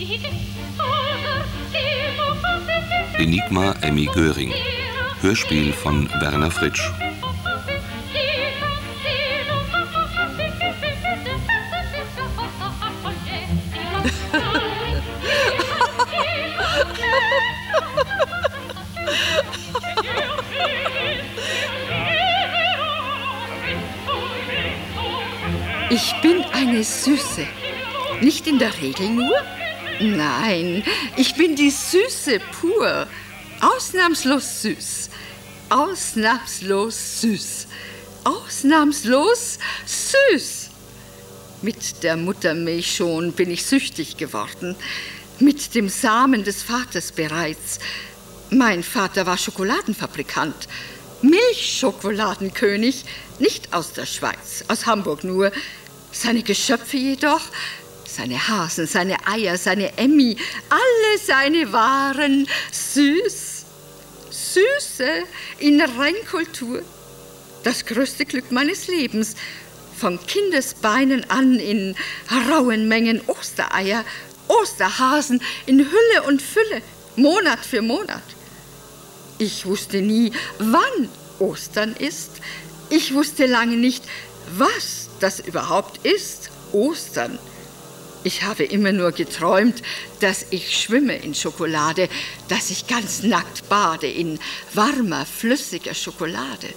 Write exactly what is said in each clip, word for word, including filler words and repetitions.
Enigma Emmy Göring. Hörspiel von Werner Fritsch. Ich bin eine Süße. Nicht in der Regel nur? Nein, ich bin die Süße pur. Ausnahmslos süß. Ausnahmslos süß. Ausnahmslos süß. Mit der Muttermilch schon bin ich süchtig geworden. Mit dem Samen des Vaters bereits. Mein Vater war Schokoladenfabrikant. Milchschokoladenkönig, nicht aus der Schweiz, aus Hamburg nur. Seine Geschöpfe jedoch, seine Hasen, seine Eier, seine Emmy, alle seine Waren süß. Süße in Reinkultur. Das größte Glück meines Lebens. Von Kindesbeinen an in rauen Mengen Ostereier, Osterhasen in Hülle und Fülle, Monat für Monat. Ich wusste nie, wann Ostern ist. Ich wusste lange nicht, was das überhaupt ist, Ostern. Ich habe immer nur geträumt, dass ich schwimme in Schokolade, dass ich ganz nackt bade in warmer, flüssiger Schokolade.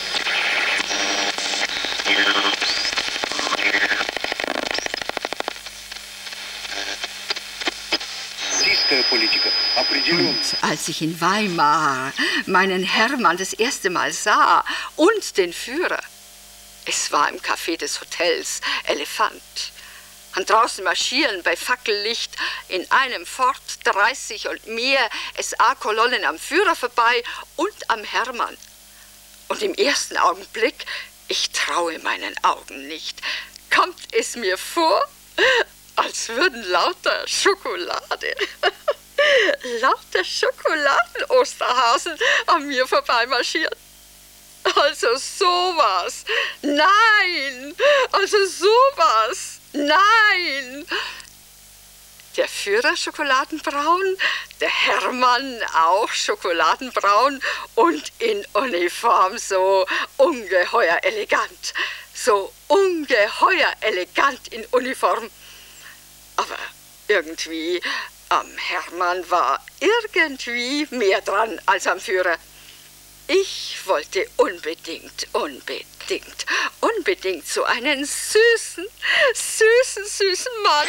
Und als ich in Weimar meinen Hermann das erste Mal sah und den Führer, es war im Café des Hotels Elefant. Und draußen marschieren bei Fackellicht in einem Fort dreißig und mehr S A-Kolonnen am Führer vorbei und am Hermann. Und im ersten Augenblick, ich traue meinen Augen nicht, kommt es mir vor, als würden lauter Schokolade, lauter Schokoladen-Osterhasen an mir vorbeimarschieren. Also sowas, nein, also sowas, nein. Der Führer schokoladenbraun, der Hermann auch schokoladenbraun und in Uniform so ungeheuer elegant, so ungeheuer elegant in Uniform. Aber irgendwie am Hermann war irgendwie mehr dran als am Führer. Ich wollte unbedingt, unbedingt, unbedingt so einen süßen, süßen, süßen Mann.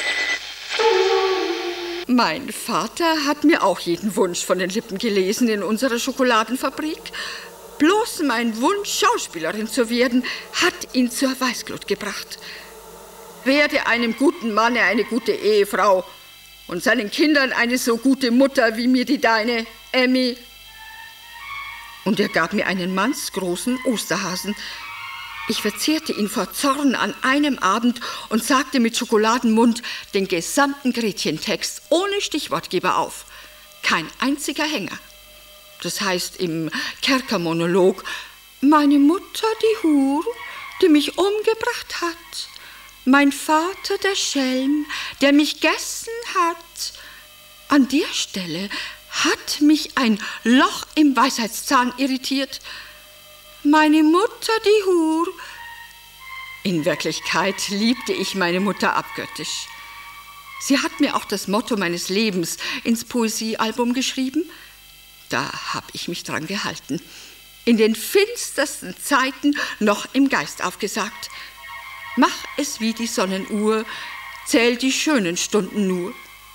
Mein Vater hat mir auch jeden Wunsch von den Lippen gelesen in unserer Schokoladenfabrik. Bloß mein Wunsch, Schauspielerin zu werden, hat ihn zur Weißglut gebracht. Werde einem guten Manne eine gute Ehefrau und seinen Kindern eine so gute Mutter wie mir die deine, Emmy. Und er gab mir einen mannsgroßen Osterhasen. Ich verzehrte ihn vor Zorn an einem Abend und sagte mit Schokoladenmund den gesamten Gretchentext ohne Stichwortgeber auf. Kein einziger Hänger. Das heißt im Kerkermonolog, meine Mutter, die Hure, die mich umgebracht hat. Mein Vater, der Schelm, der mich gegessen hat. An der Stelle hat mich ein Loch im Weisheitszahn irritiert. Meine Mutter, die Hure. In Wirklichkeit liebte ich meine Mutter abgöttisch. Sie hat mir auch das Motto meines Lebens ins Poesiealbum geschrieben. Da habe ich mich dran gehalten. In den finstersten Zeiten noch im Geist aufgesagt. Mach es wie die Sonnenuhr, zähl die schönen Stunden nur.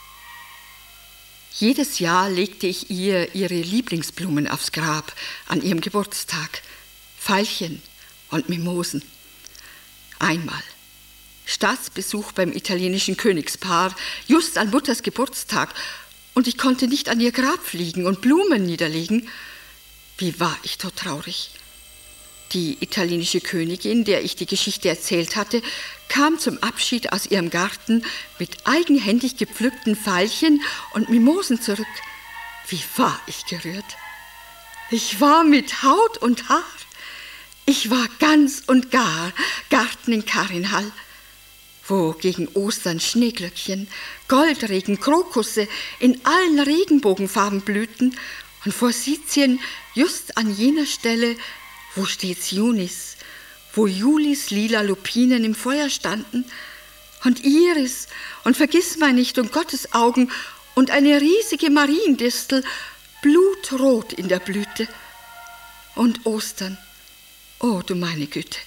Jedes Jahr legte ich ihr ihre Lieblingsblumen aufs Grab an ihrem Geburtstag. Veilchen und Mimosen. Einmal Staatsbesuch beim italienischen Königspaar, just an Mutters Geburtstag, und ich konnte nicht an ihr Grab fliegen und Blumen niederlegen. Wie war ich todtraurig. Die italienische Königin, der ich die Geschichte erzählt hatte, kam zum Abschied aus ihrem Garten mit eigenhändig gepflückten Veilchen und Mimosen zurück. Wie war ich gerührt. Ich war mit Haut und Haar. Ich war ganz und gar Garten in Karinhall. wo gegen Ostern Schneeglöckchen, Goldregen, Krokusse in allen Regenbogenfarben blühten und Forsythien just an jener Stelle, wo stets Junis, wo Julis lila Lupinen im Feuer standen und Iris und Vergissmeinnicht und Gottesaugen und eine riesige Mariendistel blutrot in der Blüte. Und Ostern, oh du meine Güte.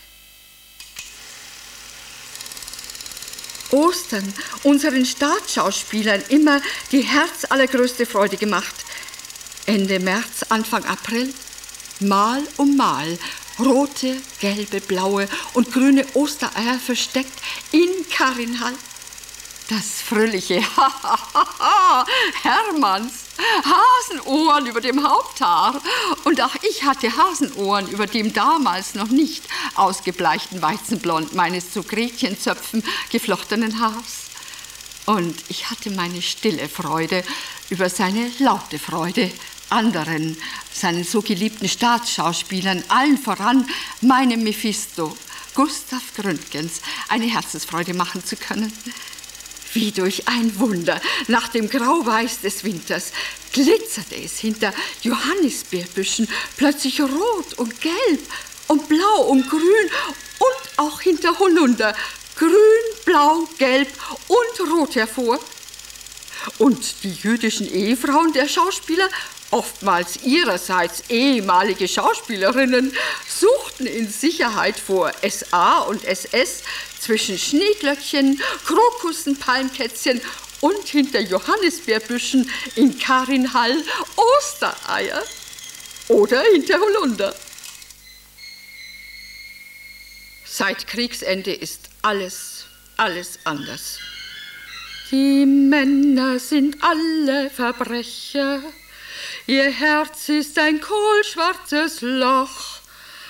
Ostern, unseren Staatsschauspielern immer die herzallergrößte Freude gemacht. Ende März, Anfang April, Mal um Mal, rote, gelbe, blaue und grüne Ostereier versteckt in Karinhall. Das fröhliche Hermanns, Hasenohren über dem Haupthaar. Und auch ich hatte Hasenohren über dem damals noch nicht ausgebleichten Weizenblond meines zu Gretchenzöpfen geflochtenen Haars. Und ich hatte meine stille Freude über seine laute Freude anderen, seinen so geliebten Staatsschauspielern, allen voran meinem Mephisto, Gustav Gründgens, eine Herzensfreude machen zu können. Wie durch ein Wunder, nach dem Grauweiß des Winters, glitzerte es hinter Johannisbeerbüschen plötzlich rot und gelb und blau und grün und auch hinter Holunder, grün, blau, gelb und rot hervor. Und die jüdischen Ehefrauen der Schauspieler, oftmals ihrerseits ehemalige Schauspielerinnen, suchten in Sicherheit vor S A und S S zwischen Schneeglöckchen, Krokussen, Palmkätzchen und hinter Johannisbeerbüschen in Karinhall Ostereier oder hinter Holunder. Seit Kriegsende ist alles, alles anders. Die Männer sind alle Verbrecher, ihr Herz ist ein kohlschwarzes Loch.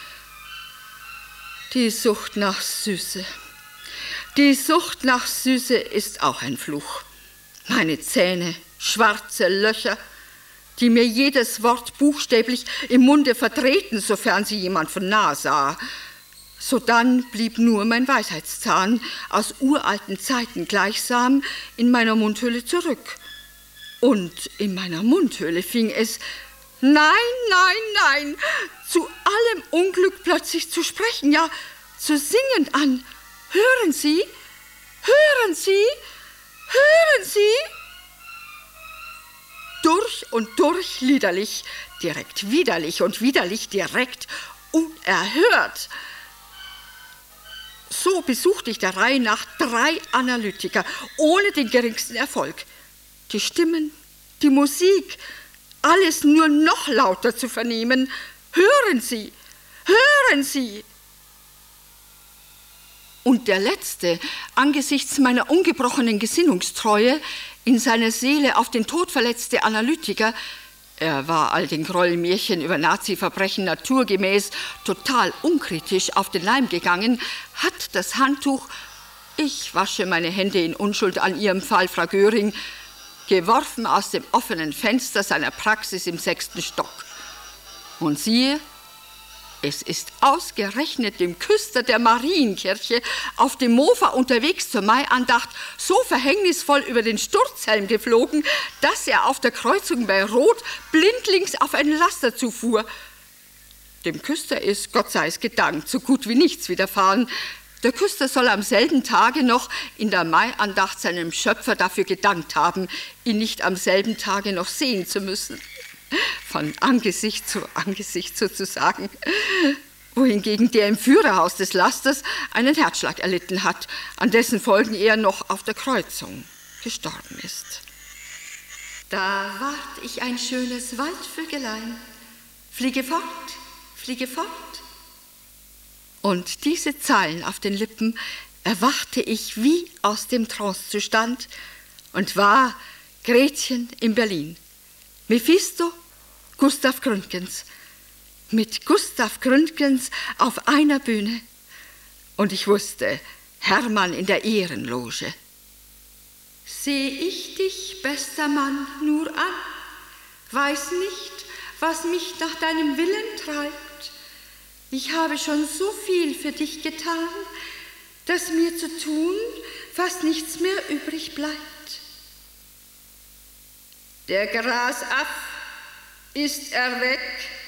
Die Sucht nach Süße, die Sucht nach Süße ist auch ein Fluch. Meine Zähne, schwarze Löcher, die mir jedes Wort buchstäblich im Munde verdrehten, sofern sie jemand von nah sah. Sodann blieb nur mein Weisheitszahn aus uralten Zeiten gleichsam in meiner Mundhöhle zurück. Und in meiner Mundhöhle fing es, nein, nein, nein, zu allem Unglück plötzlich zu sprechen, ja, zu singen an. Hören Sie, hören Sie, hören Sie? Durch und durch liederlich, direkt widerlich und widerlich direkt unerhört. So besuchte ich der Reihe nach drei Analytiker, ohne den geringsten Erfolg. Die Stimmen, die Musik, alles nur noch lauter zu vernehmen. Hören Sie, hören Sie! Und der Letzte, angesichts meiner ungebrochenen Gesinnungstreue, in seiner Seele auf den Tod verletzte Analytiker, er war all den Grollmärchen über Nazi-Verbrechen naturgemäß total unkritisch auf den Leim gegangen, hat das Handtuch, ich wasche meine Hände in Unschuld an Ihrem Fall, Frau Göring, geworfen aus dem offenen Fenster seiner Praxis im sechsten Stock. Und siehe, es ist ausgerechnet dem Küster der Marienkirche auf dem Mofa unterwegs zur Maiandacht so verhängnisvoll über den Sturzhelm geflogen, dass er auf der Kreuzung bei Rot blindlings auf einen Laster zufuhr. Dem Küster ist, Gott sei es gedankt, so gut wie nichts widerfahren. Der Küster soll am selben Tage noch in der Maiandacht seinem Schöpfer dafür gedankt haben, ihn nicht am selben Tage noch sehen zu müssen. Von Angesicht zu Angesicht sozusagen, wohingegen der im Führerhaus des Lasters einen Herzschlag erlitten hat, an dessen Folgen er noch auf der Kreuzung gestorben ist. Da ward ich ein schönes Waldvögelein, fliege fort, fliege fort. Und diese Zeilen auf den Lippen erwachte ich wie aus dem Trancezustand und war Gretchen in Berlin. Mephisto, Gustav Gründgens. Mit Gustav Gründgens auf einer Bühne. Und ich wusste, Hermann in der Ehrenloge. Seh ich dich, bester Mann, nur an, weiß nicht, was mich nach deinem Willen treibt. Ich habe schon so viel für dich getan, dass mir zu tun fast nichts mehr übrig bleibt. Der Grasaff, ist er weg?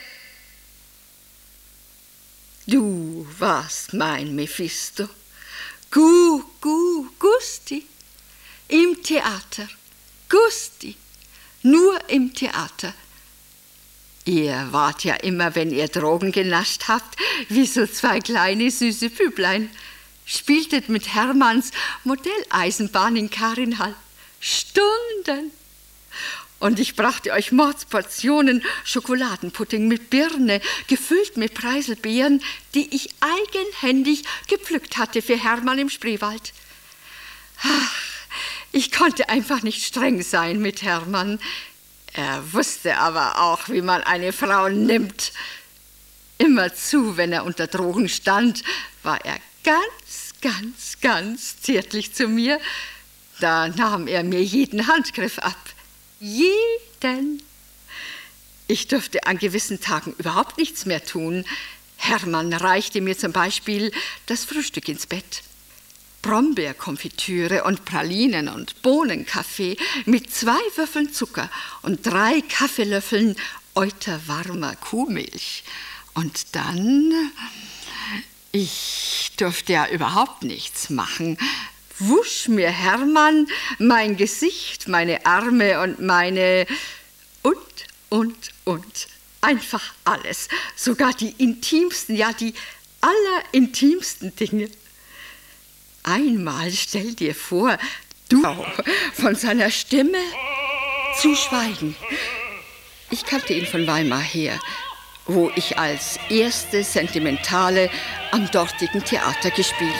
Du warst mein Mephisto. Gu, gu, Gusti. Im Theater. Gusti. Nur im Theater. Ihr wart ja immer, wenn ihr Drogen genascht habt, wie so zwei kleine süße Büblein. Spieltet mit Hermanns Modelleisenbahn in Karinhall. Stunden. Und ich brachte euch Mordsportionen Schokoladenpudding mit Birne, gefüllt mit Preiselbeeren, die ich eigenhändig gepflückt hatte für Hermann im Spreewald. Ach, ich konnte einfach nicht streng sein mit Hermann. Er wusste aber auch, wie man eine Frau nimmt. Immerzu, wenn er unter Drogen stand, war er ganz, ganz, ganz zärtlich zu mir. Da nahm er mir jeden Handgriff ab. Jeden. Ich durfte an gewissen Tagen überhaupt nichts mehr tun. Hermann reichte mir zum Beispiel das Frühstück ins Bett. Brombeerkonfitüre und Pralinen und Bohnenkaffee mit zwei Würfeln Zucker und drei Kaffeelöffeln euterwarmer Kuhmilch. Und dann, ich durfte ja überhaupt nichts machen, wusch mir Hermann mein Gesicht, meine Arme und meine und, und, und. Einfach alles. Sogar die intimsten, ja die allerintimsten Dinge. Einmal stell dir vor, du von seiner Stimme zu schweigen. Ich kannte ihn von Weimar her, wo ich als erste Sentimentale am dortigen Theater gespielt.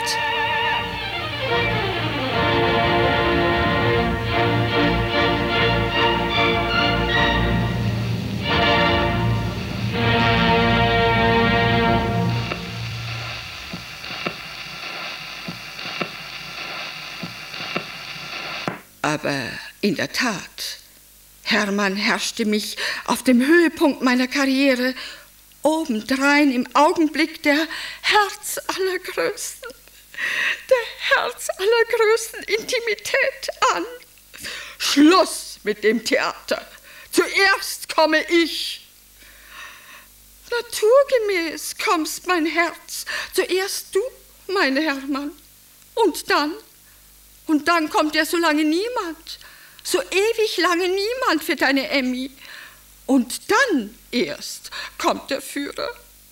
Aber in der Tat, Hermann herrschte mich auf dem Höhepunkt meiner Karriere obendrein im Augenblick der herzallergrößten, der herzallergrößten Intimität an. Schluss mit dem Theater. Zuerst komme ich. Naturgemäß kommst, mein Herz. Zuerst du, mein Hermann. Und dann? Und dann kommt ja so lange niemand, so ewig lange niemand für deine Emmy. Und dann erst kommt der Führer.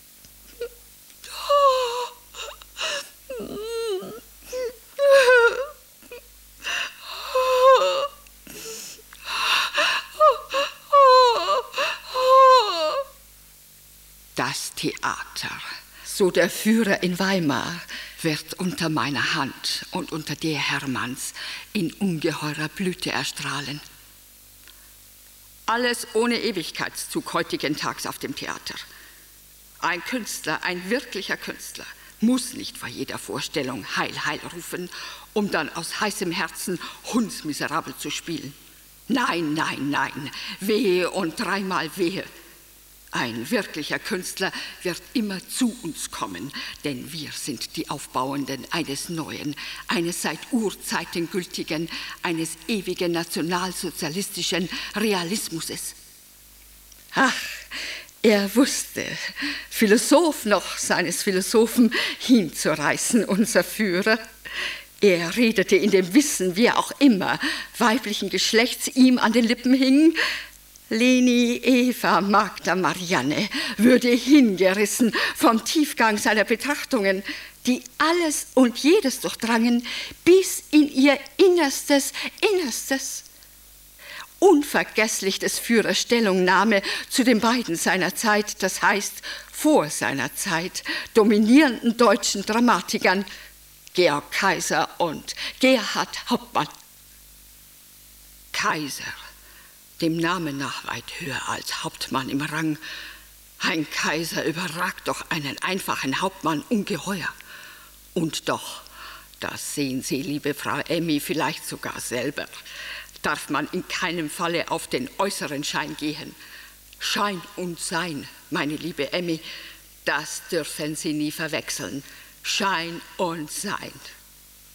Das Theater, so der Führer in Weimar, wird unter meiner Hand und unter der Hermanns in ungeheurer Blüte erstrahlen. Alles ohne Ewigkeitszug heutigen Tags auf dem Theater. Ein Künstler, ein wirklicher Künstler, muss nicht vor jeder Vorstellung Heil, Heil rufen, um dann aus heißem Herzen hundsmiserabel zu spielen. Nein, nein, nein, wehe und dreimal wehe. Ein wirklicher Künstler wird immer zu uns kommen, denn wir sind die Aufbauenden eines neuen, eines seit Urzeiten gültigen, eines ewigen nationalsozialistischen Realismuses. Ach, er wusste, Philosoph noch seines Philosophen hinzureißen, unser Führer. Er redete in dem Wissen, wie er auch immer weiblichen Geschlechts ihm an den Lippen hing. Leni, Eva, Magda, Marianne würde hingerissen vom Tiefgang seiner Betrachtungen, die alles und jedes durchdrangen, bis in ihr Innerstes, Innerstes. Unvergesslich des Führers Stellungnahme zu den beiden seiner Zeit, das heißt vor seiner Zeit, dominierenden deutschen Dramatikern, Georg Kaiser und Gerhard Hauptmann. Kaiser, dem Namen nach weit höher als Hauptmann im Rang. Ein Kaiser überragt doch einen einfachen Hauptmann ungeheuer. Und doch, das sehen Sie, liebe Frau Emmy, vielleicht sogar selber, darf man in keinem Falle auf den äußeren Schein gehen. Schein und Sein, meine liebe Emmy, das dürfen Sie nie verwechseln. Schein und Sein.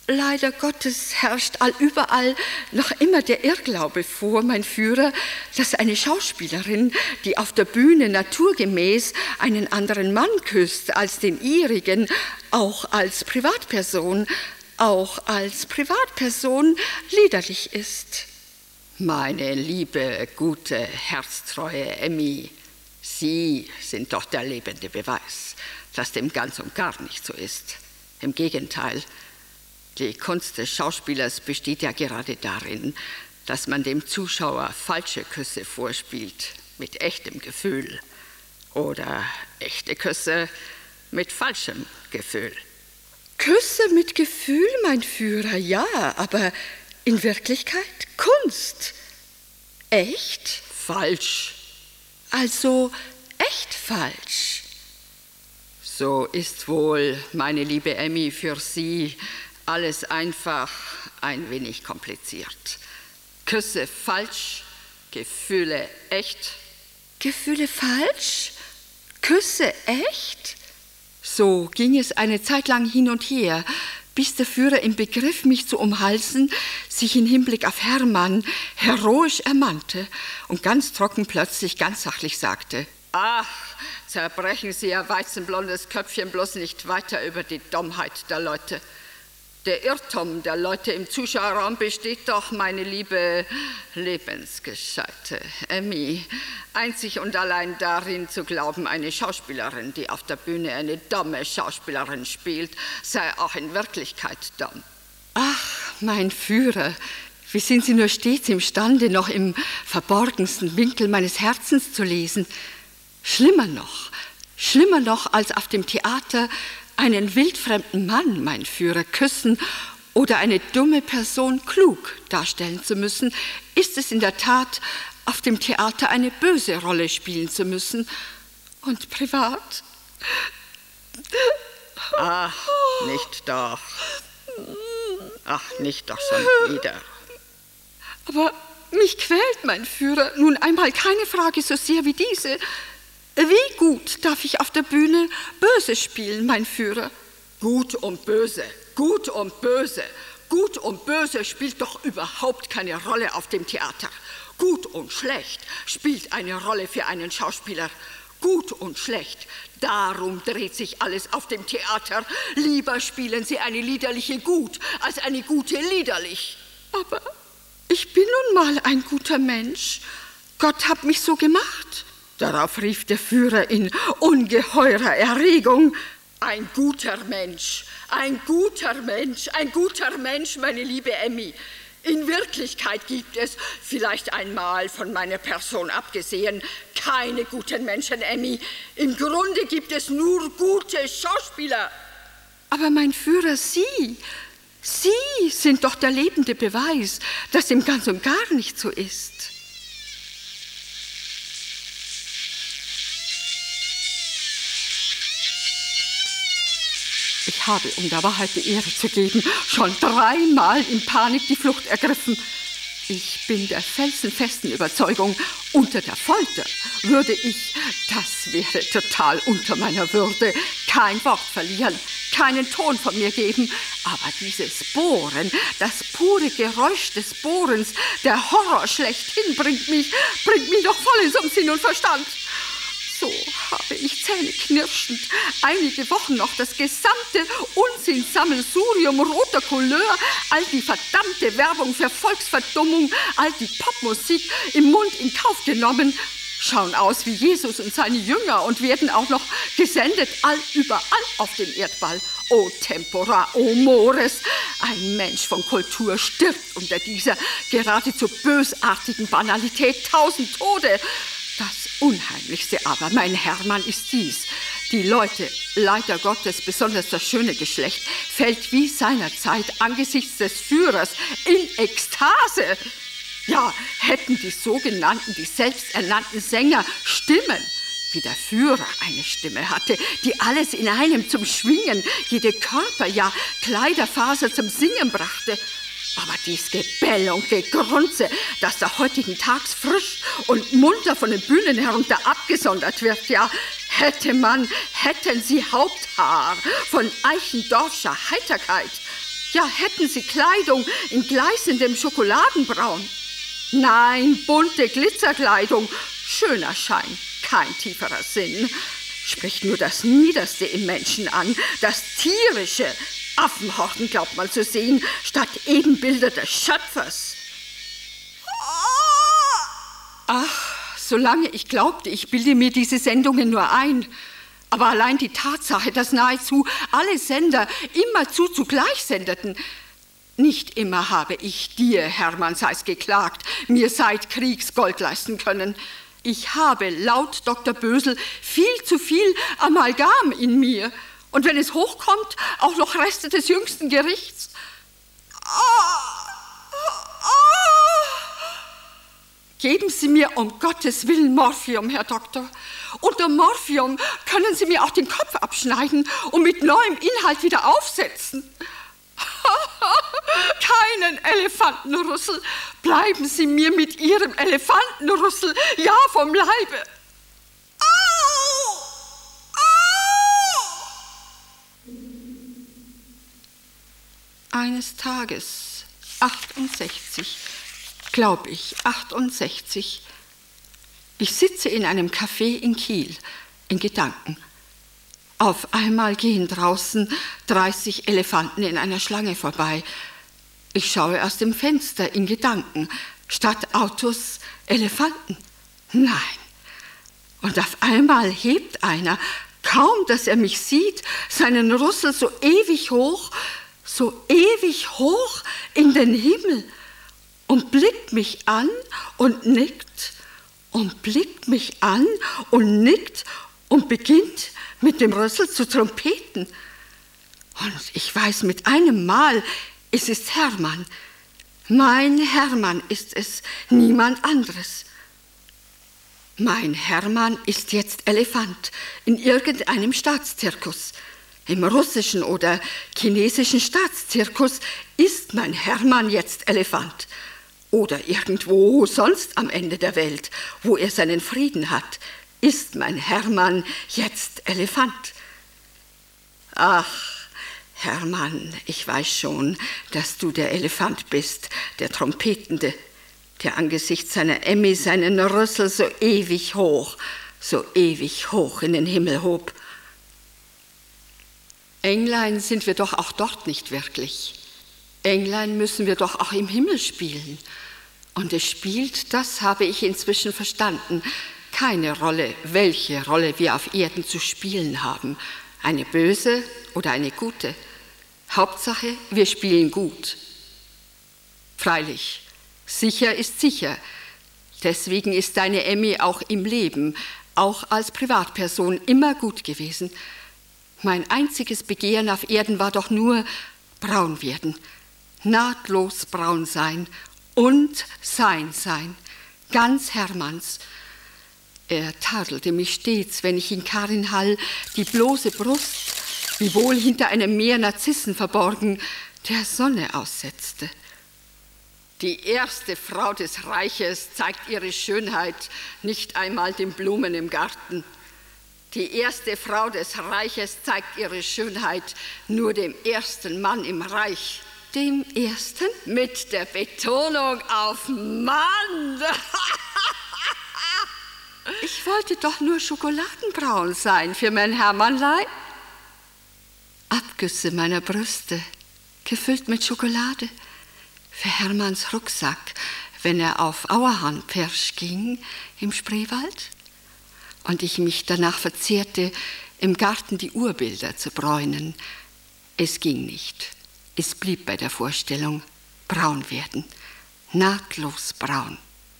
Leider Gottes herrscht allüberall noch immer der Irrglaube vor, mein Führer, dass eine Schauspielerin, die auf der Bühne naturgemäß einen anderen Mann küsst als den ihrigen, auch als Privatperson, auch als Privatperson liederlich ist. Meine liebe, gute, herztreue Emmy, Sie sind doch der lebende Beweis, dass dem ganz und gar nicht so ist. Im Gegenteil, die Kunst des Schauspielers besteht ja gerade darin, dass man dem Zuschauer falsche Küsse vorspielt mit echtem Gefühl oder echte Küsse mit falschem Gefühl. Küsse mit Gefühl, mein Führer, ja, aber in Wirklichkeit Kunst. Echt? Falsch. Also echt falsch. So ist wohl, meine liebe Emmy, für Sie alles einfach ein wenig kompliziert. Küsse falsch, Gefühle echt. Gefühle falsch? Küsse echt? So ging es eine Zeit lang hin und her, bis der Führer im Begriff, mich zu umhalsen, sich in Hinblick auf Hermann heroisch ermannte und ganz trocken plötzlich, ganz sachlich sagte: Ach, zerbrechen Sie Ihr weizenblondes Köpfchen bloß nicht weiter über die Dummheit der Leute. Der Irrtum der Leute im Zuschauerraum besteht doch, meine liebe lebensgescheite Emmy, einzig und allein darin zu glauben, eine Schauspielerin, die auf der Bühne eine dumme Schauspielerin spielt, sei auch in Wirklichkeit dumm. Ach, mein Führer, wie sind Sie nur stets imstande, noch im verborgensten Winkel meines Herzens zu lesen. Schlimmer noch, schlimmer noch als auf dem Theater einen wildfremden Mann, mein Führer, küssen oder eine dumme Person klug darstellen zu müssen, ist es in der Tat, auf dem Theater eine böse Rolle spielen zu müssen. Und privat? Ach, nicht doch. Ach, nicht doch schon wieder. Aber mich quält, mein Führer, nun einmal keine Frage so sehr wie diese. Wie gut darf ich auf der Bühne böse spielen, mein Führer? Gut und böse, gut und böse, gut und böse spielt doch überhaupt keine Rolle auf dem Theater. Gut und schlecht spielt eine Rolle für einen Schauspieler. Gut und schlecht, darum dreht sich alles auf dem Theater. Lieber spielen Sie eine liederliche gut, als eine gute liederlich. Aber ich bin nun mal ein guter Mensch. Gott hat mich so gemacht. Darauf rief der Führer in ungeheurer Erregung: Ein guter Mensch, ein guter Mensch, ein guter Mensch, meine liebe Emmy. In Wirklichkeit gibt es, vielleicht einmal von meiner Person abgesehen, keine guten Menschen, Emmy. Im Grunde gibt es nur gute Schauspieler. Aber mein Führer, Sie, Sie sind doch der lebende Beweis, dass dem ganz und gar nicht so ist. Ich habe, um der Wahrheit die Ehre zu geben, schon dreimal in Panik die Flucht ergriffen. Ich bin der felsenfesten Überzeugung, unter der Folter würde ich, das wäre total unter meiner Würde, kein Wort verlieren, keinen Ton von mir geben. Aber dieses Bohren, das pure Geräusch des Bohrens, der Horror schlechthin bringt mich, bringt mich doch vollends um Sinn und Verstand. So habe ich zähneknirschend einige Wochen noch das gesamte Unsinnssammelsurium roter Couleur, all die verdammte Werbung für Volksverdummung, all die Popmusik im Mund in Kauf genommen, schauen aus wie Jesus und seine Jünger und werden auch noch gesendet all überall auf dem Erdball. O tempora, o mores, ein Mensch von Kultur stirbt unter dieser geradezu bösartigen Banalität tausend Tode. Das Unheimlichste aber, mein Hermann, ist dies: Die Leute, leider Gottes, besonders das schöne Geschlecht, fällt wie seinerzeit angesichts des Führers in Ekstase. Ja, hätten die sogenannten, die selbsternannten Sänger Stimmen, wie der Führer eine Stimme hatte, die alles in einem zum Schwingen, jede Körper, ja Kleiderfaser zum Singen brachte. Aber dies Gebell und Gegrunze, das da heutigen Tags frisch und munter von den Bühnen herunter abgesondert wird, ja, hätte man, hätten sie Haupthaar von Eichendorfscher Heiterkeit, Ja, hätten Sie Kleidung in gleißendem Schokoladenbraun? Nein, bunte Glitzerkleidung, schöner Schein, kein tieferer Sinn. Spricht nur das Niederste im Menschen an, das Tierische. Affenhorden glaubt man zu sehen, statt Ebenbilder des Schöpfers. Ach, solange ich glaubte, ich bilde mir diese Sendungen nur ein. Aber allein die Tatsache, dass nahezu alle Sender immerzu zugleich sendeten. Nicht immer habe ich dir, Hermann Seiß, geklagt, mir seit Kriegs Gold leisten können. Ich habe laut Doktor Bösel viel zu viel Amalgam in mir. Und wenn es hochkommt, auch noch Reste des jüngsten Gerichts. Geben Sie mir um Gottes Willen Morphium, Herr Doktor. Unter Morphium können Sie mir auch den Kopf abschneiden und mit neuem Inhalt wieder aufsetzen. Keinen Elefantenrüssel. Bleiben Sie mir mit Ihrem Elefantenrüssel ja vom Leibe. Au! Au! Eines Tages, achtundsechzig, glaub ich, achtundsechzig. Ich sitze in einem Café in Kiel, in Gedanken. Auf einmal gehen draußen dreißig Elefanten in einer Schlange vorbei. Ich schaue aus dem Fenster in Gedanken. Statt Autos Elefanten. Nein. Und auf einmal hebt einer, kaum dass er mich sieht, seinen Rüssel so ewig hoch, so ewig hoch in den Himmel und blickt mich an und nickt und blickt mich an und nickt und beginnt mit dem Rüssel zu trompeten. Und ich weiß mit einem Mal, es ist Hermann. Mein Hermann ist es, niemand anderes. Mein Hermann ist jetzt Elefant in irgendeinem Staatszirkus. Im russischen oder chinesischen Staatszirkus ist mein Hermann jetzt Elefant. Oder irgendwo sonst am Ende der Welt, wo er seinen Frieden hat, ist mein Hermann jetzt Elefant. Ach, Hermann, ich weiß schon, dass du der Elefant bist, der Trompetende, der angesichts seiner Emmy seinen Rüssel so ewig hoch, so ewig hoch in den Himmel hob. Englein sind wir doch auch dort nicht wirklich. Englein müssen wir doch auch im Himmel spielen. Und es spielt, das habe ich inzwischen verstanden, keine Rolle, welche Rolle wir auf Erden zu spielen haben. Eine böse oder eine gute. Hauptsache, wir spielen gut. Freilich, sicher ist sicher. Deswegen ist deine Emmy auch im Leben, auch als Privatperson, immer gut gewesen. Mein einziges Begehren auf Erden war doch nur braun werden, nahtlos braun sein und sein sein, ganz Hermanns. Er tadelte mich stets, wenn ich in Karinhall die bloße Brust, wiewohl hinter einem Meer Narzissen verborgen, der Sonne aussetzte. Die erste Frau des Reiches zeigt ihre Schönheit nicht einmal den Blumen im Garten. Die erste Frau des Reiches zeigt ihre Schönheit nur dem ersten Mann im Reich. Dem ersten? Mit der Betonung auf Mann. Ich wollte doch nur schokoladenbraun sein für mein Hermannlein. Abgüsse meiner Brüste, gefüllt mit Schokolade, für Hermanns Rucksack, wenn er auf Auerhahn-Pirsch ging im Spreewald und ich mich danach verzehrte, im Garten die Urbilder zu bräunen. Es ging nicht. Es blieb bei der Vorstellung, braun werden, nahtlos braun.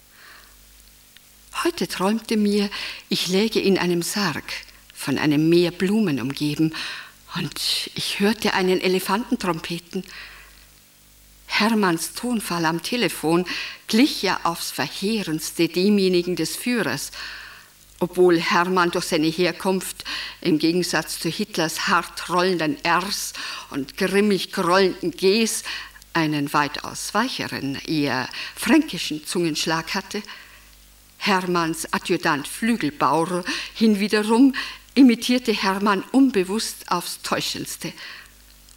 Heute träumte mir, ich läge in einem Sarg, von einem Meer Blumen umgeben, und ich hörte einen Elefanten trompeten. Hermanns Tonfall am Telefon glich ja aufs Verheerendste demjenigen des Führers, obwohl Hermann durch seine Herkunft im Gegensatz zu Hitlers hart rollenden Rs und grimmig grollenden Gs einen weitaus weicheren, eher fränkischen Zungenschlag hatte. Hermanns Adjutant Flügelbauer hinwiederum imitierte Hermann unbewusst aufs Täuschendste.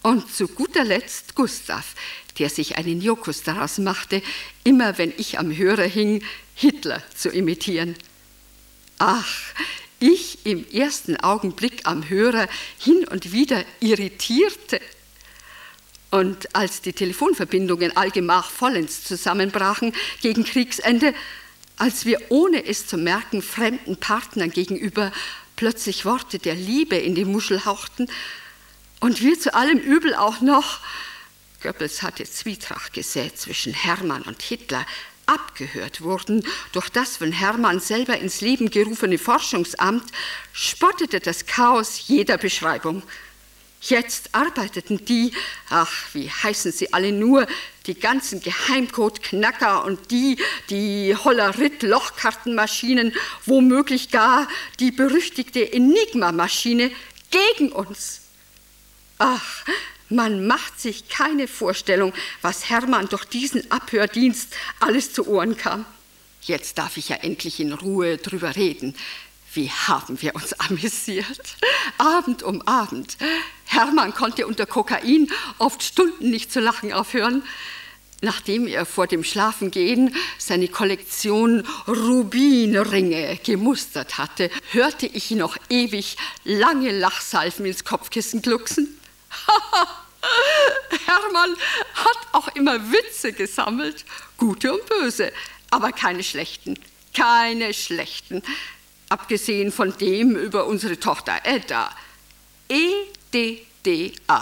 Und zu guter Letzt Gustav, der sich einen Jokus daraus machte, immer wenn ich am Hörer hing, Hitler zu imitieren. Ach, ich im ersten Augenblick am Hörer hin und wieder irritierte. Und als die Telefonverbindungen allgemach vollends zusammenbrachen gegen Kriegsende, als wir ohne es zu merken fremden Partnern gegenüber plötzlich Worte der Liebe in die Muschel hauchten und wir zu allem Übel auch noch, Goebbels hatte Zwietracht gesät zwischen Hermann und Hitler, abgehört wurden durch das von Hermann selber ins Leben gerufene Forschungsamt, spottete das Chaos jeder Beschreibung. Jetzt arbeiteten die, ach, wie heißen sie alle nur, die ganzen Geheimcode-Knacker und die, die Hollerit-Lochkartenmaschinen, womöglich gar die berüchtigte Enigma-Maschine gegen uns. Ach, man macht sich keine Vorstellung, was Hermann durch diesen Abhördienst alles zu Ohren kam. Jetzt darf ich ja endlich in Ruhe drüber reden. Wie haben wir uns amüsiert? Abend um Abend. Hermann konnte unter Kokain oft Stunden nicht zu lachen aufhören. Nachdem er vor dem Schlafengehen seine Kollektion Rubinringe gemustert hatte, hörte ich ihn noch ewig lange Lachsalven ins Kopfkissen glucksen. Hermann hat auch immer Witze gesammelt, gute und böse, aber keine schlechten, keine schlechten. Abgesehen von dem über unsere Tochter Edda. E D D A.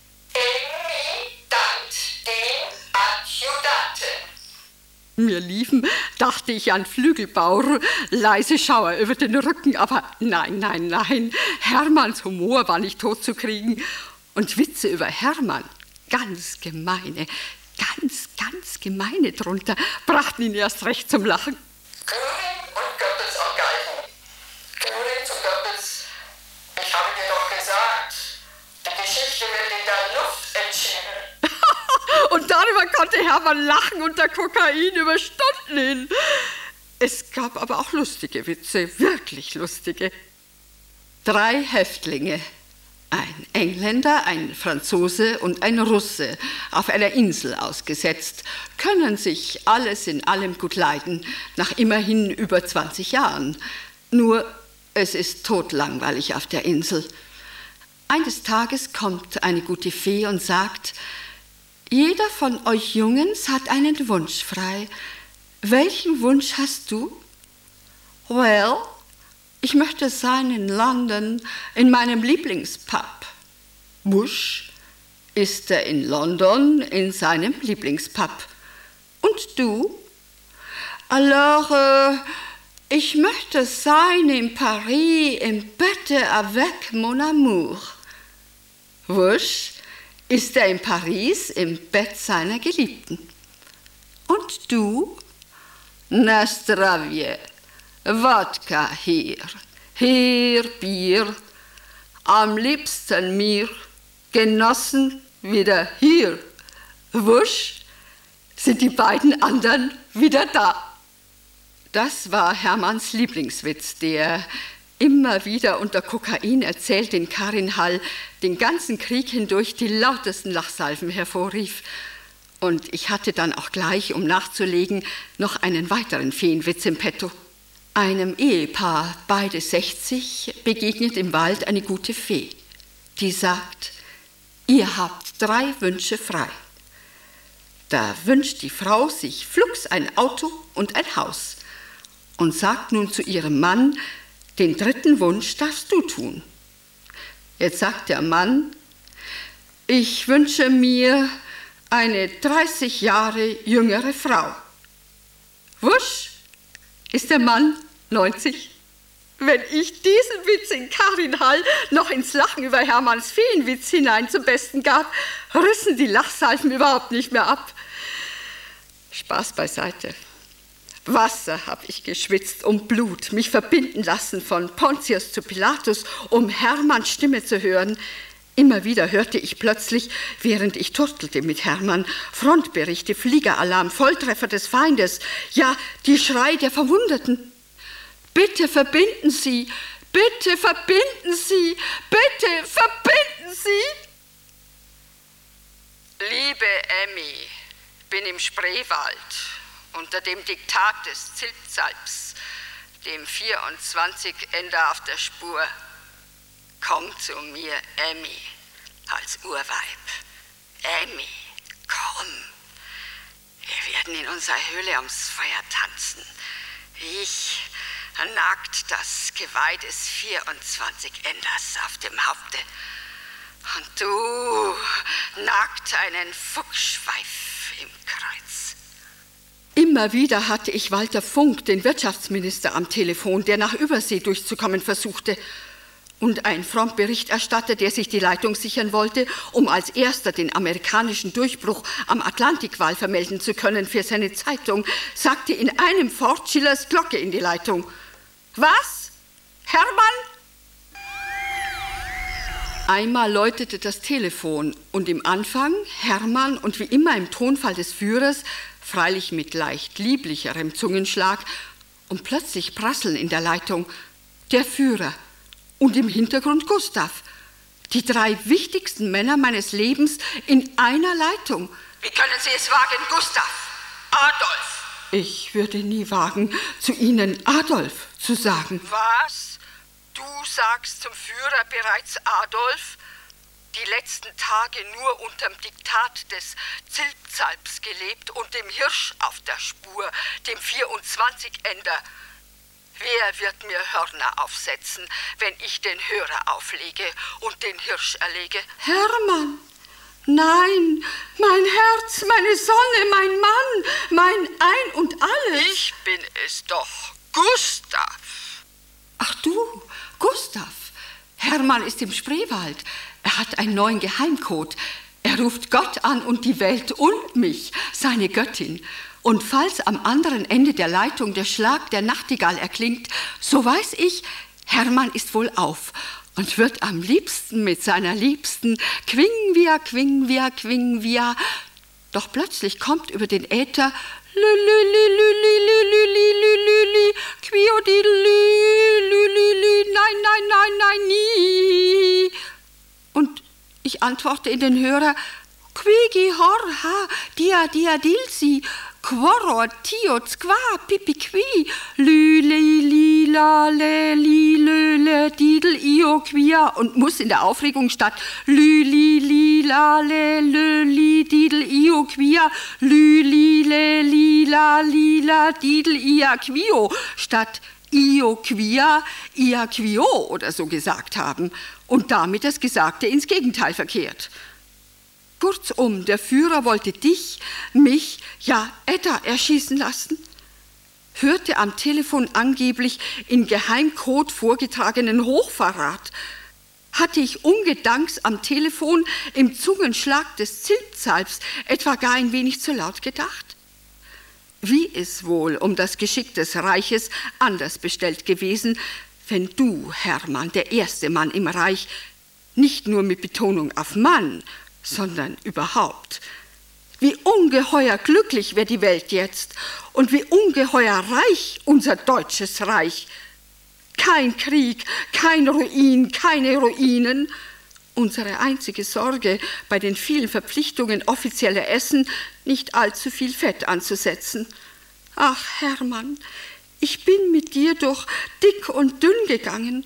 Imitant, den Adjutanten. Mir liefen, dachte ich an Flügelbauer, leise Schauer über den Rücken, aber nein, nein, nein, Hermanns Humor war nicht totzukriegen. Und Witze über Hermann, ganz gemeine, ganz, ganz gemeine drunter, brachten ihn erst recht zum Lachen. Göring und Goebbels am Galgen. Göring zu Goebbels. Ich habe dir doch gesagt, die Geschichte wird in der Luft entschieden. Und darüber konnte Hermann lachen unter Kokain über Stunden hin. Es gab aber auch lustige Witze, wirklich lustige. Drei Häftlinge, ein Engländer, ein Franzose und ein Russe, auf einer Insel ausgesetzt, können sich alles in allem gut leiden, nach immerhin über zwanzig Jahren. Nur, es ist todlangweilig auf der Insel. Eines Tages kommt eine gute Fee und sagt, jeder von euch Jungens hat einen Wunsch frei. Welchen Wunsch hast du? Well, ich möchte sein in London, in meinem Lieblingspub. Bush ist er in London, in seinem Lieblingspub. Und du? Alors, äh, ich möchte sein in Paris, im Bette avec mon amour. Bush ist er in Paris, im Bett seiner Geliebten. Und du? Nastravie. Wodka hier, hier Bier, am liebsten mir, genossen wieder hier. Wusch, sind die beiden anderen wieder da. Das war Hermanns Lieblingswitz, der immer wieder unter Kokain erzählt in Karin Hall den ganzen Krieg hindurch die lautesten Lachsalven hervorrief. Und ich hatte dann auch gleich, um nachzulegen, noch einen weiteren Feenwitz im Petto. Einem Ehepaar, beide sechzig, begegnet im Wald eine gute Fee, die sagt, ihr habt drei Wünsche frei. Da wünscht die Frau sich flugs ein Auto und ein Haus und sagt nun zu ihrem Mann, den dritten Wunsch darfst du tun. Jetzt sagt der Mann, ich wünsche mir eine dreißig Jahre jüngere Frau. Wusch, ist der Mann neunzig. Wenn ich diesen Witz in Karin Hall noch ins Lachen über Hermanns Feenwitz hinein zum Besten gab, rissen die Lachsalven überhaupt nicht mehr ab. Spaß beiseite. Wasser habe ich geschwitzt und Blut, mich verbinden lassen von Pontius zu Pilatus, um Hermanns Stimme zu hören. Immer wieder hörte ich plötzlich, während ich turtelte mit Hermann, Frontberichte, Fliegeralarm, Volltreffer des Feindes, ja, die Schrei der Verwundeten. Bitte verbinden Sie, bitte verbinden Sie, bitte verbinden Sie. Emmy, bin im Spreewald unter dem Diktat des Zilpzalps, dem vierundzwanzig Ender auf der Spur. Komm zu mir, Emmy, als Urweib. Emmy, komm. Wir werden in unserer Höhle ums Feuer tanzen. Ich, nackt das Geweih des vierundzwanzig Enders auf dem Haupte. Und du, nackt einen Fuchsschweif im Kreuz. Immer wieder hatte ich Walter Funk, den Wirtschaftsminister, am Telefon, der nach Übersee durchzukommen versuchte. Und ein Frontberichterstatter, der sich die Leitung sichern wollte, um als erster den amerikanischen Durchbruch am Atlantikwall vermelden zu können für seine Zeitung, sagte in einem Fort Schillers Glocke in die Leitung. Was? Hermann? Einmal läutete das Telefon und im Anfang Hermann und wie immer im Tonfall des Führers, freilich mit leicht lieblicherem Zungenschlag, und plötzlich Prasseln in der Leitung. Der Führer. Und im Hintergrund Gustav. Die drei wichtigsten Männer meines Lebens in einer Leitung. Wie können Sie es wagen, Gustav? Adolf. Ich würde nie wagen, zu Ihnen Adolf zu sagen. Was? Du sagst zum Führer bereits Adolf? Die letzten Tage nur unterm Diktat des Zilpzalps gelebt und dem Hirsch auf der Spur, dem vierundzwanzig Ender. Wer wird mir Hörner aufsetzen, wenn ich den Hörer auflege und den Hirsch erlege? Hermann, nein, mein Herz, meine Sonne, mein Mann, mein Ein und Alles. Ich bin es doch, Gustav. Ach du, Gustav. Hermann ist im Spreewald. Er hat einen neuen Geheimcode. Er ruft Gott an und die Welt und mich, seine Göttin. Und falls am anderen Ende der Leitung der Schlag der Nachtigall erklingt, so weiß ich, Hermann ist wohl auf und wird am liebsten mit seiner Liebsten quingen wir, quingen wir, quingen wir. Doch plötzlich kommt über den Äther nein, nein, nein, nein, nie. Und ich antworte in den Hörer, quigi hor ha, dia dia dilsi, quoror tio squa pipi qui, lü li li la le li lö le didel io quia, und muss in der Aufregung statt lü li li la le lö li didel io quia, lü li le li la li la didel ia quio statt io quia, ia quio oder so gesagt haben und damit das Gesagte ins Gegenteil verkehrt. Kurzum, der Führer wollte dich, mich, ja Edda erschießen lassen, hörte am Telefon angeblich in Geheimcode vorgetragenen Hochverrat. Hatte ich ungedanks am Telefon im Zungenschlag des Zilpzalps etwa gar ein wenig zu laut gedacht? Wie ist wohl um das Geschick des Reiches anders bestellt gewesen, wenn du, Hermann, der erste Mann im Reich, nicht nur mit Betonung auf Mann, sondern überhaupt. Wie ungeheuer glücklich wäre die Welt jetzt und wie ungeheuer reich unser deutsches Reich. Kein Krieg, kein Ruin, keine Ruinen. Unsere einzige Sorge, bei den vielen Verpflichtungen offizieller Essen nicht allzu viel Fett anzusetzen. Ach, Hermann, ich bin mit dir durch dick und dünn gegangen.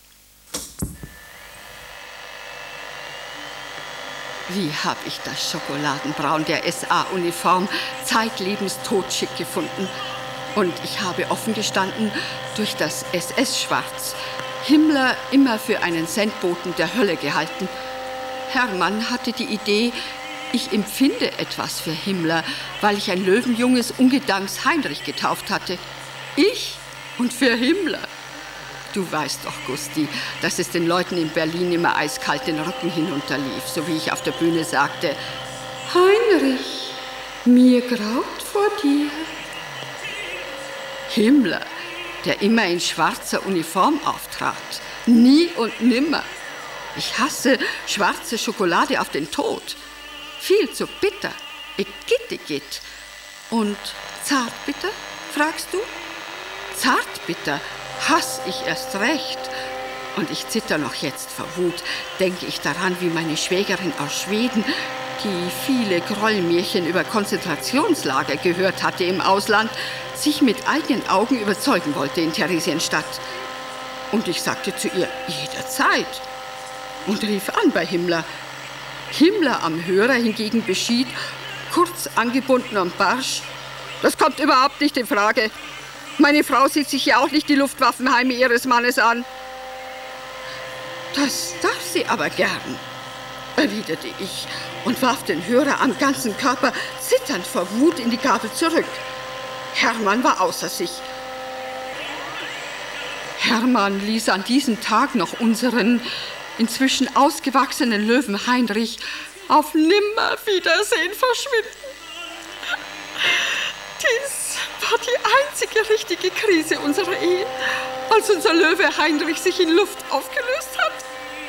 Wie habe ich das Schokoladenbraun der S A-Uniform zeitlebens totschick gefunden. Und ich habe offen gestanden durch das S S-Schwarz. Himmler immer für einen Sendboten der Hölle gehalten. Hermann hatte die Idee, ich empfinde etwas für Himmler, weil ich ein Löwenjunges ungedanks Heinrich getauft hatte. Ich und für Himmler. Du weißt doch, Gusti, dass es den Leuten in Berlin immer eiskalt den Rücken hinunterlief, so wie ich auf der Bühne sagte, Heinrich, mir graut vor dir. Himmler, der immer in schwarzer Uniform auftrat, nie und nimmer. Ich hasse schwarze Schokolade auf den Tod. Viel zu bitter, igitt, igitt. Und zartbitter, fragst du? Zartbitter hass ich erst recht. Und ich zitter noch jetzt vor Wut, denke ich daran, wie meine Schwägerin aus Schweden, die viele Grollmärchen über Konzentrationslager gehört hatte im Ausland, sich mit eigenen Augen überzeugen wollte in Theresienstadt. Und ich sagte zu ihr, jederzeit. Und rief an bei Himmler. Himmler am Hörer hingegen beschied, kurz angebunden und barsch, das kommt überhaupt nicht in Frage. Meine Frau sieht sich ja auch nicht die Luftwaffenheime ihres Mannes an. Das darf sie aber gern, erwiderte ich und warf den Hörer am ganzen Körper zitternd vor Wut in die Gabel zurück. Hermann war außer sich. Hermann ließ an diesem Tag noch unseren inzwischen ausgewachsenen Löwen Heinrich auf Nimmerwiedersehen verschwinden. Dies war die einzige richtige Krise unserer Ehe, als unser Löwe Heinrich sich in Luft aufgelöst hat.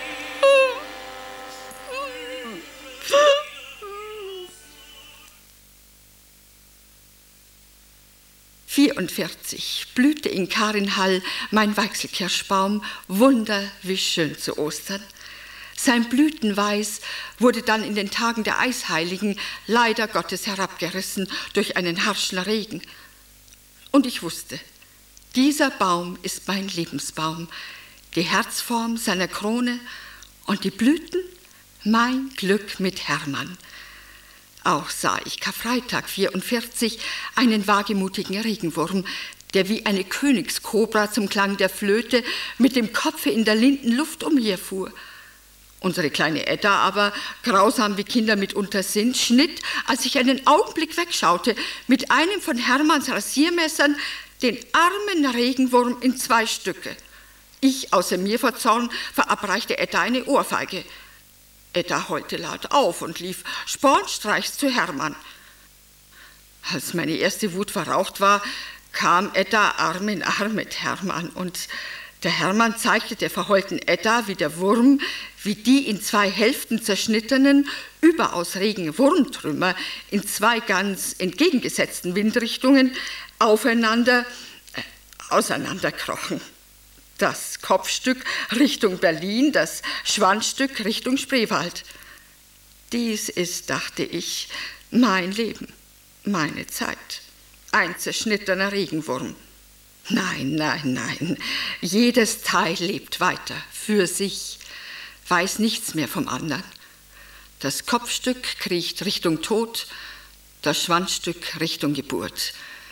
vierundvierzig blühte in Karinhall mein Weichselkirschbaum, Wunder wie schön zu Ostern. Sein Blütenweiß wurde dann in den Tagen der Eisheiligen leider Gottes herabgerissen durch einen harschen Regen. Und ich wusste, dieser Baum ist mein Lebensbaum, die Herzform seiner Krone und die Blüten mein Glück mit Hermann. Auch sah ich Karfreitag vierundvierzig einen wagemutigen Regenwurm, der wie eine Königskobra zum Klang der Flöte mit dem Kopfe in der linden Luft umherfuhr. Unsere kleine Edda aber, grausam wie Kinder mitunter sind, schnitt, als ich einen Augenblick wegschaute, mit einem von Hermanns Rasiermessern den armen Regenwurm in zwei Stücke. Ich, außer mir vor Zorn, verabreichte Edda eine Ohrfeige. Edda heulte laut auf und lief spornstreichs zu Hermann. Als meine erste Wut verraucht war, kam Edda Arm in Arm mit Hermann und der Hermann zeigte der verheulten Edda, wie der Wurm, wie die in zwei Hälften zerschnittenen, überaus regen Wurmtrümmer in zwei ganz entgegengesetzten Windrichtungen aufeinander, äh, auseinanderkrochen. Das Kopfstück Richtung Berlin, das Schwanzstück Richtung Spreewald. Dies ist, dachte ich, mein Leben, meine Zeit. Ein zerschnittener Regenwurm. Nein, nein, nein. Jedes Teil lebt weiter, für sich, weiß nichts mehr vom anderen. Das Kopfstück kriecht Richtung Tod, das Schwanzstück Richtung Geburt.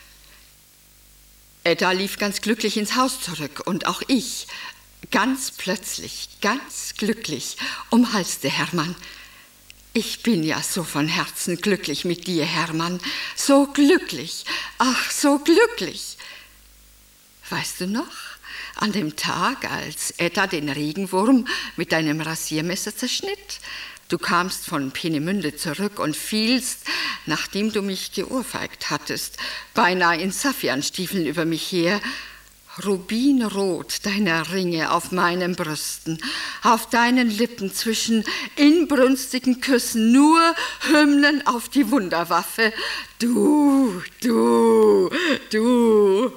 Edda lief ganz glücklich ins Haus zurück und auch ich, ganz plötzlich, ganz glücklich, umhalste Hermann. Ich bin ja so von Herzen glücklich mit dir, Hermann, so glücklich, ach, so glücklich. Weißt du noch, an dem Tag, als Edda den Regenwurm mit deinem Rasiermesser zerschnitt? Du kamst von Peenemünde zurück und fielst, nachdem du mich geohrfeigt hattest, beinahe in Saffianstiefeln über mich her. Rubinrot deiner Ringe auf meinen Brüsten, auf deinen Lippen zwischen inbrünstigen Küssen, nur Hymnen auf die Wunderwaffe. Du, du, du.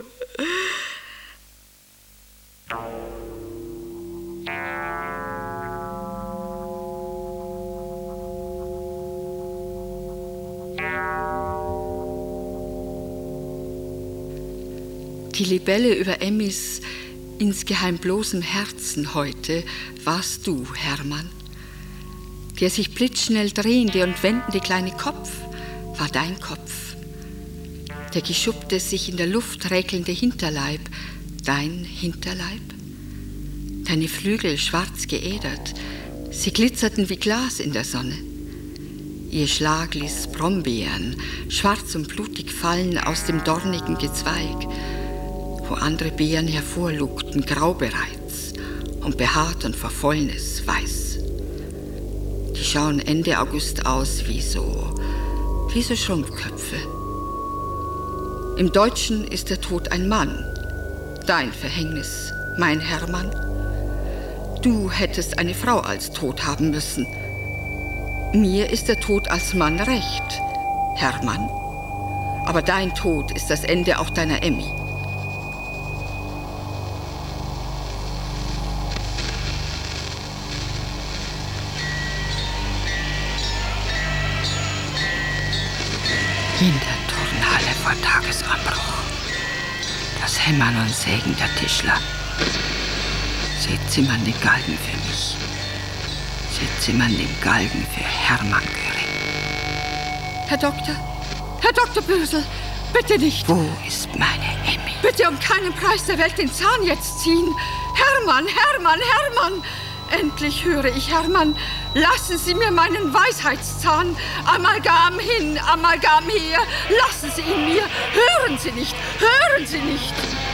Die Libelle über Emmys insgeheim bloßem Herzen heute warst du, Hermann. Der sich blitzschnell drehende und wendende kleine Kopf war dein Kopf. Der geschuppte, sich in der Luft räkelnde Hinterleib, dein Hinterleib. Deine Flügel schwarz geädert, sie glitzerten wie Glas in der Sonne. Ihr Schlag ließ Brombeeren, schwarz und blutig fallen aus dem dornigen Gezweig, wo andere Beeren hervorlugten, grau bereits und behaart und verfallenes Weiß. Die schauen Ende August aus wie so, wie so Schrumpfköpfe. Im Deutschen ist der Tod ein Mann, dein Verhängnis, mein Hermann. Du hättest eine Frau als Tod haben müssen. Mir ist der Tod als Mann recht, Hermann. Aber dein Tod ist das Ende auch deiner Emmy. In der Turnhalle vor Tagesanbruch. Das Hämmern und Sägen der Tischler. Sie zimmern den Galgen für mich. Sie zimmern den Galgen für Hermann Göring. Herr Doktor, Herr Doktor Bösel, bitte nicht. Wo ist meine Emmy? Bitte um keinen Preis der Welt den Zahn jetzt ziehen. Hermann, Hermann, Hermann. Endlich höre ich, Hermann. Lassen Sie mir meinen Weisheitszahn. Amalgam hin, Amalgam her. Lassen Sie ihn mir. Hören Sie nicht, hören Sie nicht.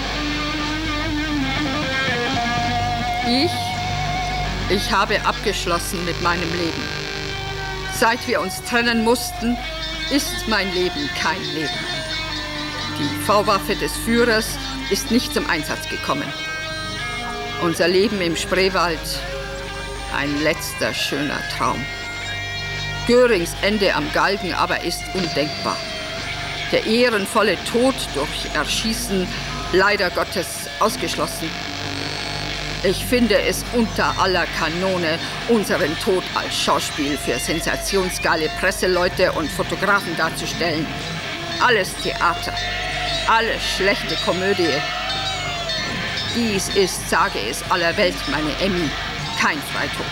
Ich, ich habe abgeschlossen mit meinem Leben. Seit wir uns trennen mussten, ist mein Leben kein Leben. Die V-Waffe des Führers ist nicht zum Einsatz gekommen. Unser Leben im Spreewald, ein letzter schöner Traum. Görings Ende am Galgen aber ist undenkbar. Der ehrenvolle Tod durch Erschießen, leider Gottes, ausgeschlossen. Ich finde es unter aller Kanone, unseren Tod als Schauspiel für sensationsgeile Presseleute und Fotografen darzustellen. Alles Theater, alles schlechte Komödie. Dies ist, sage es aller Welt, meine Emmy, kein Freitod.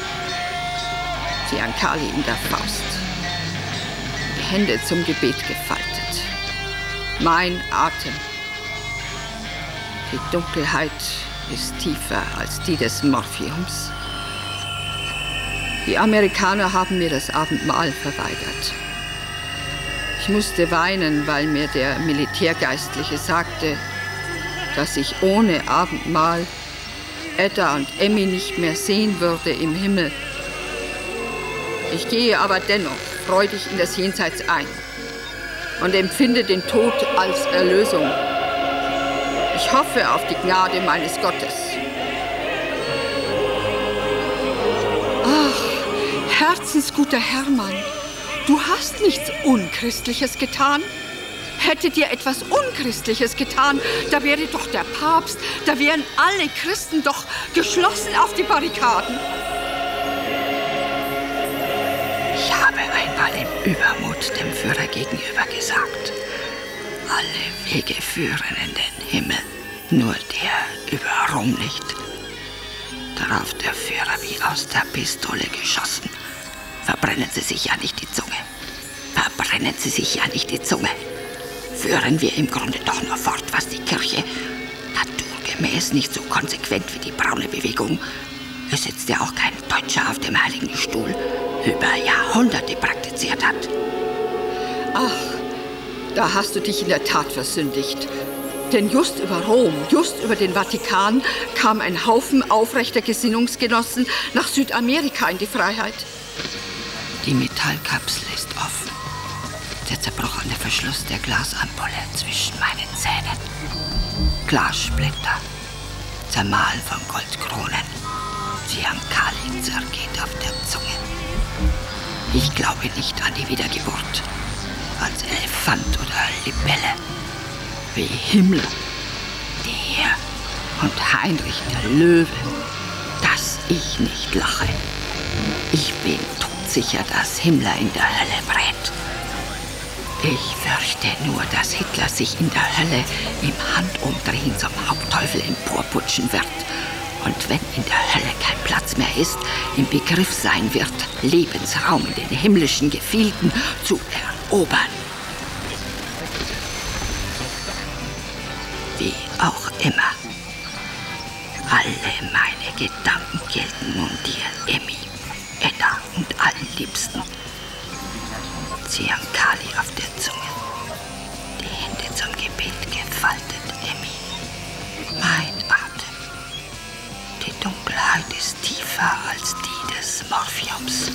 Ziankali in der Faust, die Hände zum Gebet gefaltet. Mein Atem. Die Dunkelheit ist tiefer als die des Morphiums. Die Amerikaner haben mir das Abendmahl verweigert. Ich musste weinen, weil mir der Militärgeistliche sagte, dass ich ohne Abendmahl Edda und Emmy nicht mehr sehen würde im Himmel. Ich gehe aber dennoch freudig in das Jenseits ein und empfinde den Tod als Erlösung. Ich hoffe auf die Gnade meines Gottes. Ach, herzensguter Hermann, du hast nichts Unchristliches getan. Hätte dir etwas Unchristliches getan, da wäre doch der Papst, da wären alle Christen doch geschlossen auf die Barrikaden. Ich habe einmal im Übermut dem Führer gegenüber gesagt, alle Wege führen in den Himmel, nur der über Rom nicht. Darauf der Führer wie aus der Pistole geschossen. Verbrennen Sie sich ja nicht die Zunge. Verbrennen Sie sich ja nicht die Zunge. Führen wir im Grunde doch nur fort, was die Kirche naturgemäß nicht so konsequent wie die braune Bewegung. Es sitzt ja auch kein Deutscher auf dem Heiligen Stuhl, über Jahrhunderte praktiziert hat. Ach, da hast du dich in der Tat versündigt. Denn just über Rom, just über den Vatikan kam ein Haufen aufrechter Gesinnungsgenossen nach Südamerika in die Freiheit. Die Metallkapsel ist offen. Der zerbrochene Verschluss der Glasampulle zwischen meinen Zähnen. Glassplitter, zermahlen von Goldkronen. Ziankali zergeht auf der Zunge. Ich glaube nicht an die Wiedergeburt. Als Elefant oder Libelle. Wie Himmler, der und Heinrich der Löwe. Dass ich nicht lache. Ich bin todsicher, dass Himmler in der Hölle brät. Ich fürchte nur, dass Hitler sich in der Hölle im Handumdrehen zum Hauptteufel emporputschen wird. Und wenn in der Hölle kein Platz mehr ist, im Begriff sein wird, Lebensraum in den himmlischen Gefilden zu erobern. Wie auch immer. Alle meine Gedanken gelten nun dir, Emmy, Edda und allen Liebsten. Ziankali auf der Zunge, die Hände zum Gebet gefaltet, Emmy. Mein Atem. Die Dunkelheit ist tiefer als die des Morphiums.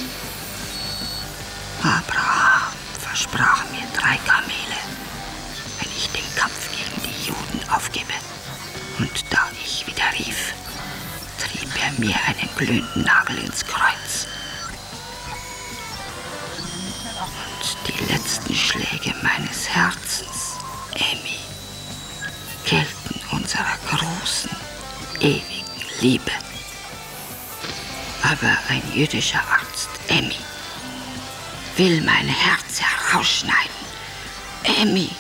Abraham versprach mir drei Kamele, wenn ich den Kampf gegen die Juden aufgebe. Und da ich wieder rief, trieb er mir einen glühenden Nagel ins Kreuz. Die letzten Schläge meines Herzens, Emmy, gelten unserer großen, ewigen Liebe. Aber ein jüdischer Arzt, Emmy, will mein Herz herausschneiden Emmy.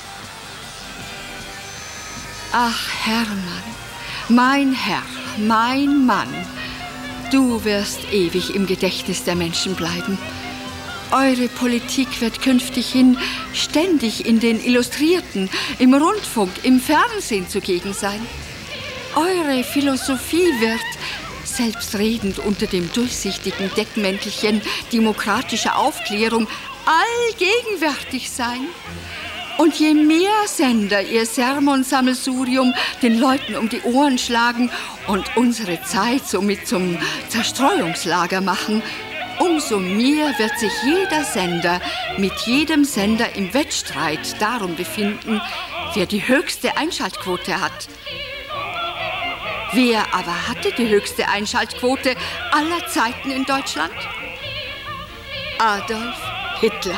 Ach, Hermann, mein Herr, mein Mann, du wirst ewig im Gedächtnis der Menschen bleiben. Eure Politik wird künftighin ständig in den Illustrierten, im Rundfunk, im Fernsehen zugegen sein. Eure Philosophie wird, selbstredend unter dem durchsichtigen Deckmäntelchen demokratischer Aufklärung, allgegenwärtig sein. Und je mehr Sender ihr Sermonsammelsurium den Leuten um die Ohren schlagen und unsere Zeit somit zum Zerstreuungslager machen, umso mehr wird sich jeder Sender mit jedem Sender im Wettstreit darum befinden, wer die höchste Einschaltquote hat. Wer aber hatte die höchste Einschaltquote aller Zeiten in Deutschland? Adolf Hitler.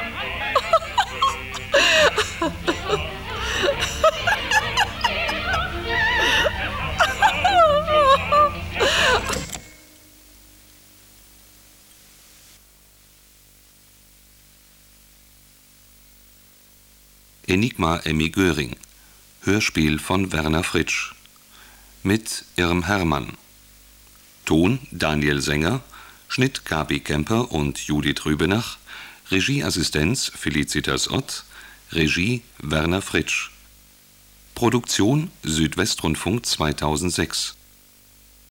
Enigma Emmy Göring. Hörspiel von Werner Fritsch. Mit Irm Hermann. Ton Daniel Sänger. Schnitt Gabi Kemper und Judith Rübenach. Regieassistenz Felicitas Ott. Regie Werner Fritsch. Produktion Südwestrundfunk zweitausendsechs.